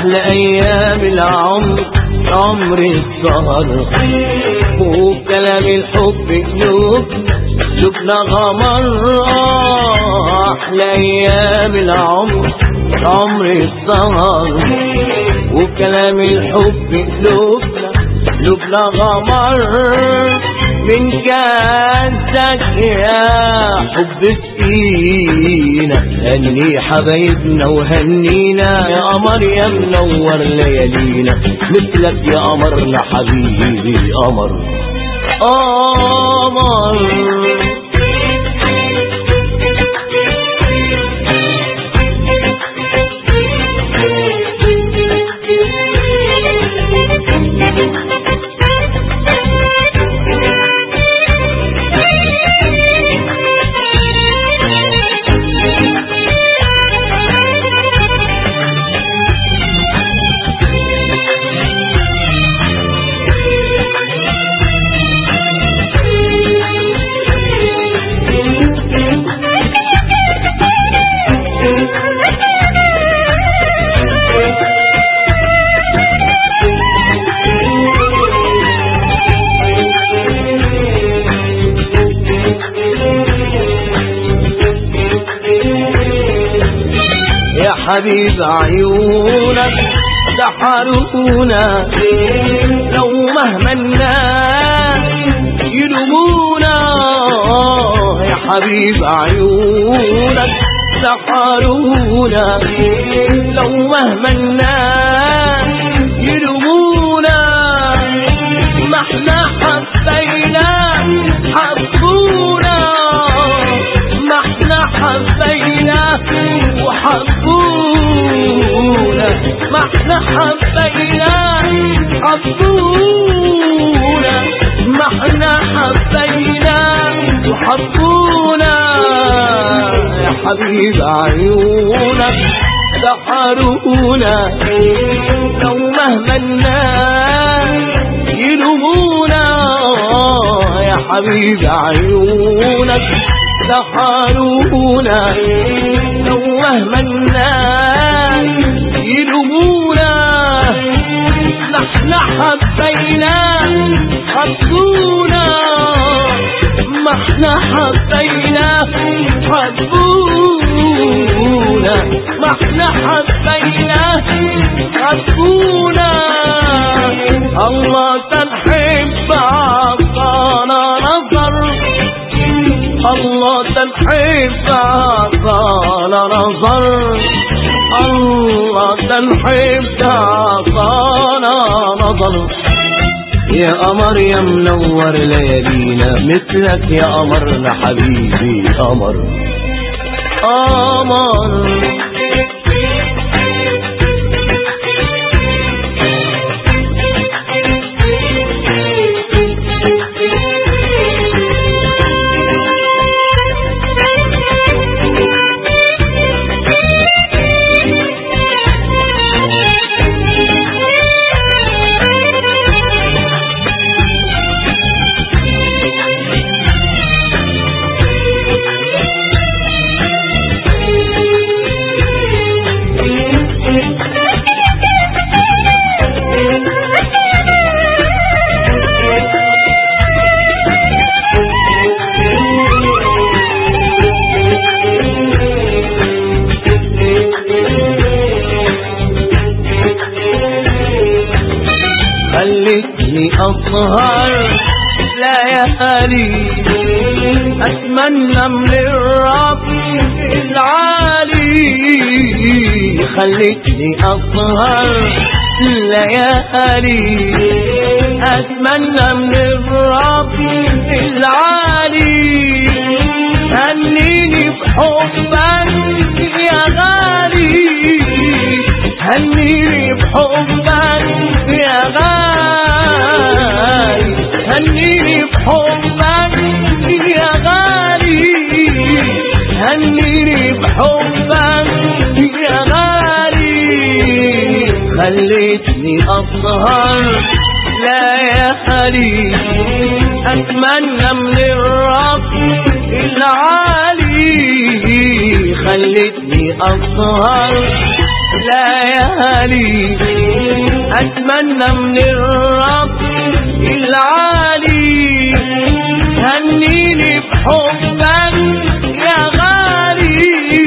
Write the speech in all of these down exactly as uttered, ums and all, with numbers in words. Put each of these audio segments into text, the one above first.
أحلى أيام العمر عمر السهر، وكلام الحب قلوب قلوبنا غمر. أحلى أيام العمر عمر السهر، وكلام الحب قلوبنا قلوبنا غمر. من كاسك يا حب سقينا، هني حبايبنا وهنينا يا قمر يا منور ليالينا. مثلك يا قمر لحبيبي قمر قمر. حبيب عيونك سحرونا، لو مهما الناس يلومونا. يا حبيب عيونك سحرونا، لو مهما الناس يلومونا. ما احنا حبينا حبونا، ما احنا حبينا وحبونا، ما احنا حبينا حبونا، ما احنا حبينا وحبونا. يا حبيب عيونك سحرونا، لو مهما الناس يلومونا. يا حبيب عيونك سحرونا، لو مهما الناس يلومونا. نحن حبينا حبونا، ما احنا حبينا حبونا، ما احنا حبينا حبونا. الله تنحب عطانا نظر، الله تنحب عطانا نظر، الله تنحب عطانا نظر. يا قمر يا منور ليالينا، مثلك يا قمرنا حبيبي قمر قمر. خلتني أسهر ليالي، أتمنى من الرب العالي. خلتني أسهر ليالي، أتمنى من الرب العالي. هنيني بحبك يا غالي، هنيني بحبك يا غالي، هنيني بحبك يا غالي، هنيني بحبك يا غالي. خليتني أسهر ليالي، أتمنى من الرب العالي. خلتني أسهر ليالي. أتمنى من الرب العالي هنيني بحبك يا غالي،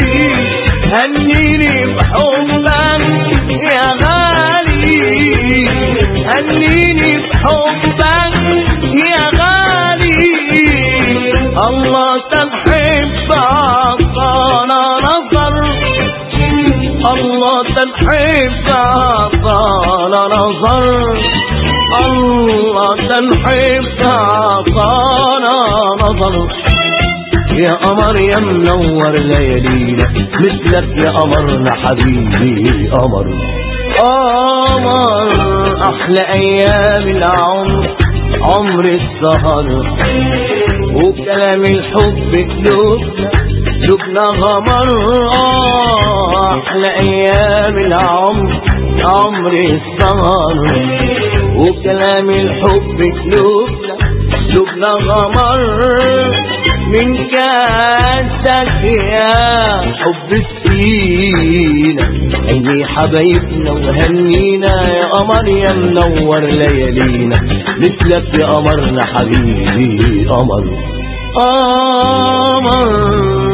هنيني بحبك يا غالي، هنيني بحبك يا غالي. الله تنحب عطانا نظر، الله تنحب عطانا نظر، الله تنحب عطانا نظر. يا قمر يا منور ليالينا مثلك يا قمرنا حبيبي قمر. قمر أحلى أيام العمر عمر السهر، وكلام الحب قلوبنا قلوبنا غمر. أحلى أيام العمر عمر السهر، وكلام الحب قلوبنا قلوبنا غمر. من كاسك يا حب السينا عيني حبايبنا وهنينا، يا قمر يا منور ليالينا مثلك يا قمرنا حبيبي قمر. قمر